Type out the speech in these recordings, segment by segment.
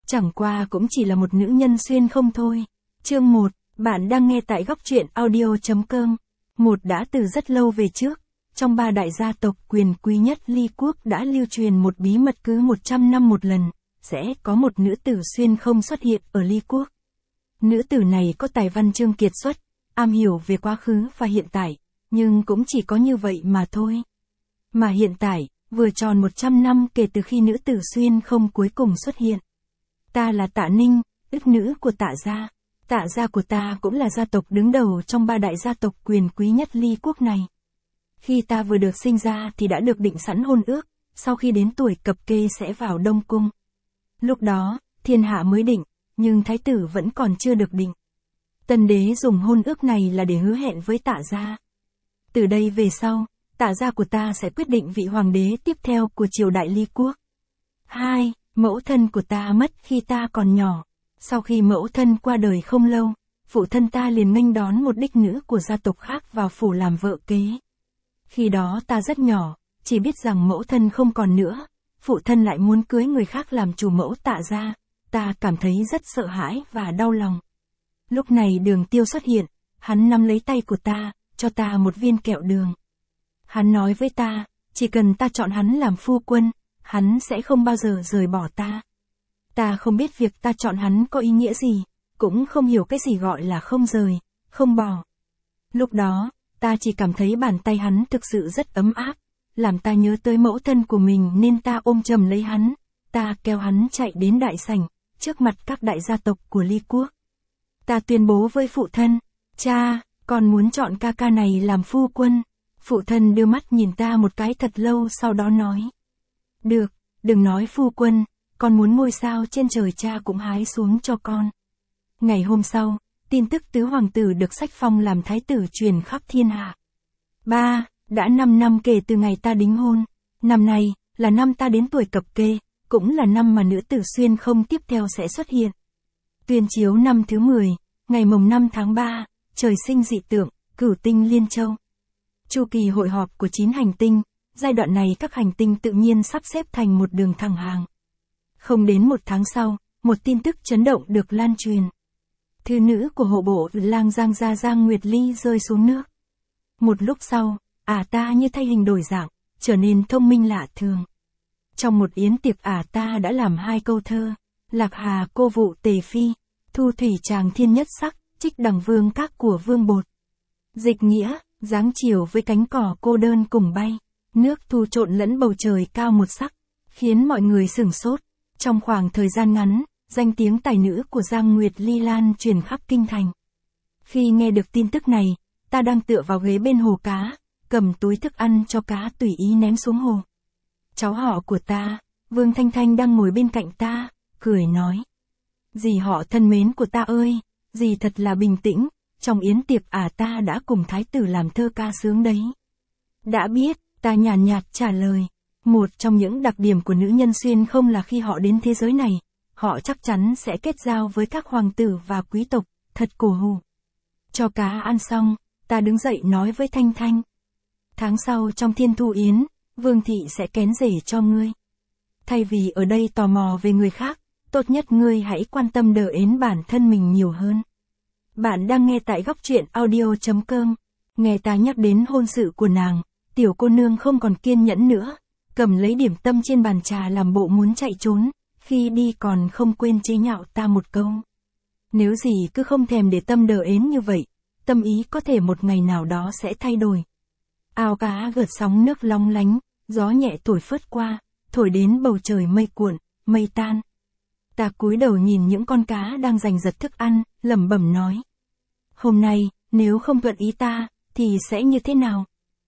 Chẳng qua cũng chỉ là một nữ nhân xuyên không thôi. Chương 1, bạn đang nghe tại góc truyện audio.com. Đã từ rất lâu về trước, trong 3 đại gia tộc quyền quý nhất Ly Quốc đã lưu truyền một bí mật cứ 100 năm một lần, sẽ có một nữ tử xuyên không xuất hiện ở Ly Quốc. Nữ tử này có tài văn chương kiệt xuất, am hiểu về quá khứ và hiện tại, nhưng cũng chỉ có như vậy mà thôi. Mà hiện tại, vừa tròn 100 năm kể từ khi nữ tử xuyên không cuối cùng xuất hiện. Ta là Tạ Ninh, ức nữ của Tạ gia. Tạ gia của ta cũng là gia tộc đứng đầu trong 3 đại gia tộc quyền quý nhất Ly Quốc này. Khi ta vừa được sinh ra thì đã được định sẵn hôn ước, sau khi đến tuổi cập kê sẽ vào Đông Cung. Lúc đó, thiên hạ mới định, nhưng thái tử vẫn còn chưa được định. Tân đế dùng hôn ước này là để hứa hẹn với Tạ gia. Từ đây về sau, Tạ gia của ta sẽ quyết định vị hoàng đế tiếp theo của triều đại Ly Quốc. 2. Mẫu thân của ta mất khi ta còn nhỏ. Sau khi mẫu thân qua đời không lâu, phụ thân ta liền nghênh đón một đích nữ của gia tộc khác vào phủ làm vợ kế. Khi đó ta rất nhỏ, chỉ biết rằng mẫu thân không còn nữa, phụ thân lại muốn cưới người khác làm chủ mẫu Tạ gia, ta cảm thấy rất sợ hãi và đau lòng. Lúc này Đường Tiêu xuất hiện, hắn nắm lấy tay của ta, cho ta một viên kẹo đường. Hắn nói với ta, chỉ cần ta chọn hắn làm phu quân, hắn sẽ không bao giờ rời bỏ ta. Ta không biết việc ta chọn hắn có ý nghĩa gì, cũng không hiểu cái gì gọi là không rời, không bỏ. Lúc đó, ta chỉ cảm thấy bàn tay hắn thực sự rất ấm áp, làm ta nhớ tới mẫu thân của mình nên ta ôm chầm lấy hắn, ta kéo hắn chạy đến đại sảnh, trước mặt các đại gia tộc của Ly Quốc. Ta tuyên bố với phụ thân, cha, con muốn chọn ca ca này làm phu quân. Phụ thân đưa mắt nhìn ta một cái thật lâu sau đó nói. Được, đừng nói phu quân, con muốn ngôi sao trên trời cha cũng hái xuống cho con. Ngày hôm sau, tin tức tứ hoàng tử được sách phong làm thái tử truyền khắp thiên hạ. 3. Đã 5 năm kể từ ngày ta đính hôn. Năm nay, là năm ta đến tuổi cập kê, cũng là năm mà nữ tử xuyên không tiếp theo sẽ xuất hiện. Tuyên chiếu năm thứ 10, ngày mồng 5 tháng 3, trời sinh dị tượng, cửu tinh liên châu. Chu kỳ hội họp của 9 hành tinh, giai đoạn này các hành tinh tự nhiên sắp xếp thành một đường thẳng hàng. Không đến 1 tháng sau, một tin tức chấn động được lan truyền. Thư nữ của hộ bộ lang Giang gia Giang Nguyệt Ly rơi xuống nước. Một lúc sau, ta như thay hình đổi dạng, trở nên thông minh lạ thường. Trong một yến tiệc ta đã làm 2 câu thơ, Lạc Hà cô vụ tề phi, thu thủy tràng thiên nhất sắc, trích đằng vương các của vương bột. Dịch nghĩa, dáng chiều với cánh cỏ cô đơn cùng bay, nước thu trộn lẫn bầu trời cao một sắc, khiến mọi người sửng sốt. Trong khoảng thời gian ngắn, danh tiếng tài nữ của Giang Nguyệt Ly lan truyền khắp kinh thành. Khi nghe được tin tức này, ta đang tựa vào ghế bên hồ cá, cầm túi thức ăn cho cá tùy ý ném xuống hồ. Cháu họ của ta, Vương Thanh Thanh đang ngồi bên cạnh ta, cười nói. Dì họ thân mến của ta ơi, dì thật là bình tĩnh, trong yến tiệc ta đã cùng thái tử làm thơ ca sướng đấy. Đã biết, ta nhàn nhạt trả lời. Một trong những đặc điểm của nữ nhân xuyên không là khi họ đến thế giới này, họ chắc chắn sẽ kết giao với các hoàng tử và quý tộc, thật cổ hủ. Cho cá ăn xong, ta đứng dậy nói với Thanh Thanh. Tháng sau trong Thiên Thu Yến, Vương thị sẽ kén rể cho ngươi. Thay vì ở đây tò mò về người khác, tốt nhất ngươi hãy quan tâm đỡ ến bản thân mình nhiều hơn. Bạn đang nghe tại góc truyện audio.com. Nghe ta nhắc đến hôn sự của nàng, tiểu cô nương không còn kiên nhẫn nữa, cầm lấy điểm tâm trên bàn trà làm bộ muốn chạy trốn, khi đi còn không quên chế nhạo ta một câu. Nếu gì cứ không thèm để tâm đờ ến như vậy, tâm ý có thể một ngày nào đó sẽ thay đổi. Ao cá gợt sóng nước long lánh, gió nhẹ thổi phớt qua, thổi đến bầu trời mây cuộn, mây tan. Ta cúi đầu nhìn những con cá đang giành giật thức ăn, lẩm bẩm nói. Hôm nay, nếu không thuận ý ta, thì sẽ như thế nào?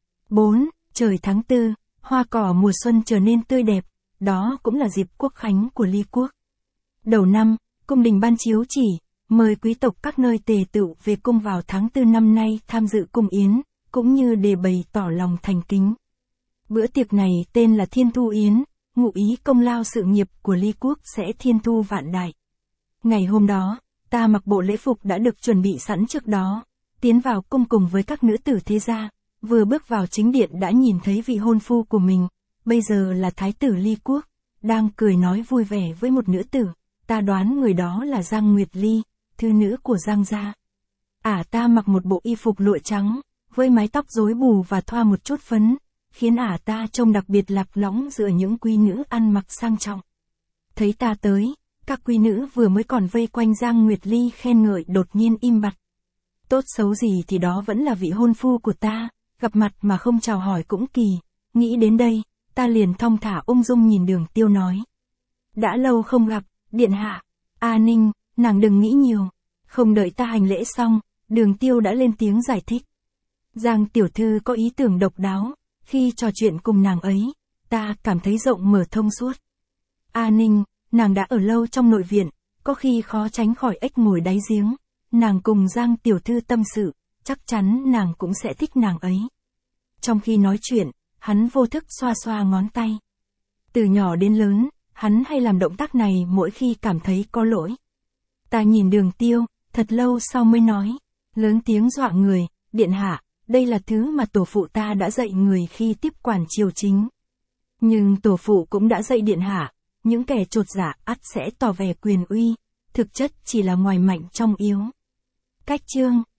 4. Trời tháng 4, hoa cỏ mùa xuân trở nên tươi đẹp, đó cũng là dịp quốc khánh của Ly Quốc. Đầu năm, cung đình ban chiếu chỉ, mời quý tộc các nơi tề tựu về cung vào tháng 4 năm nay tham dự cung yến, cũng như để bày tỏ lòng thành kính. Bữa tiệc này tên là Thiên Thu Yến, ngụ ý công lao sự nghiệp của Ly Quốc sẽ thiên thu vạn đại. Ngày hôm đó, ta mặc bộ lễ phục đã được chuẩn bị sẵn trước đó, tiến vào cung cùng với các nữ tử thế gia, vừa bước vào chính điện đã nhìn thấy vị hôn phu của mình, bây giờ là thái tử Ly Quốc, đang cười nói vui vẻ với một nữ tử, ta đoán người đó là Giang Nguyệt Ly, thư nữ của Giang gia. Ả ta mặc một bộ y phục lụa trắng, với mái tóc rối bù và thoa một chút phấn, khiến ả ta trông đặc biệt lạc lõng giữa những quý nữ ăn mặc sang trọng. Thấy ta tới, các quý nữ vừa mới còn vây quanh Giang Nguyệt Ly khen ngợi đột nhiên im bặt. Tốt xấu gì thì đó vẫn là vị hôn phu của ta, gặp mặt mà không chào hỏi cũng kỳ. Nghĩ đến đây, ta liền thong thả ung dung nhìn Đường Tiêu nói. Đã lâu không gặp, điện hạ. A Ninh, nàng đừng nghĩ nhiều. Không đợi ta hành lễ xong, Đường Tiêu đã lên tiếng giải thích. Giang tiểu thư có ý tưởng độc đáo, khi trò chuyện cùng nàng ấy, ta cảm thấy rộng mở thông suốt. A Ninh, nàng đã ở lâu trong nội viện, có khi khó tránh khỏi ếch ngồi đáy giếng. Nàng cùng Giang tiểu thư tâm sự, chắc chắn nàng cũng sẽ thích nàng ấy. Trong khi nói chuyện, hắn vô thức xoa xoa ngón tay. Từ nhỏ đến lớn, hắn hay làm động tác này mỗi khi cảm thấy có lỗi. Ta nhìn Đường Tiêu, thật lâu sau mới nói, lớn tiếng dọa người, điện hạ, đây là thứ mà tổ phụ ta đã dạy người khi tiếp quản triều chính. Nhưng tổ phụ cũng đã dạy điện hạ, những kẻ chột dạ ắt sẽ tỏ vẻ quyền uy, thực chất chỉ là ngoài mạnh trong yếu. Cách chương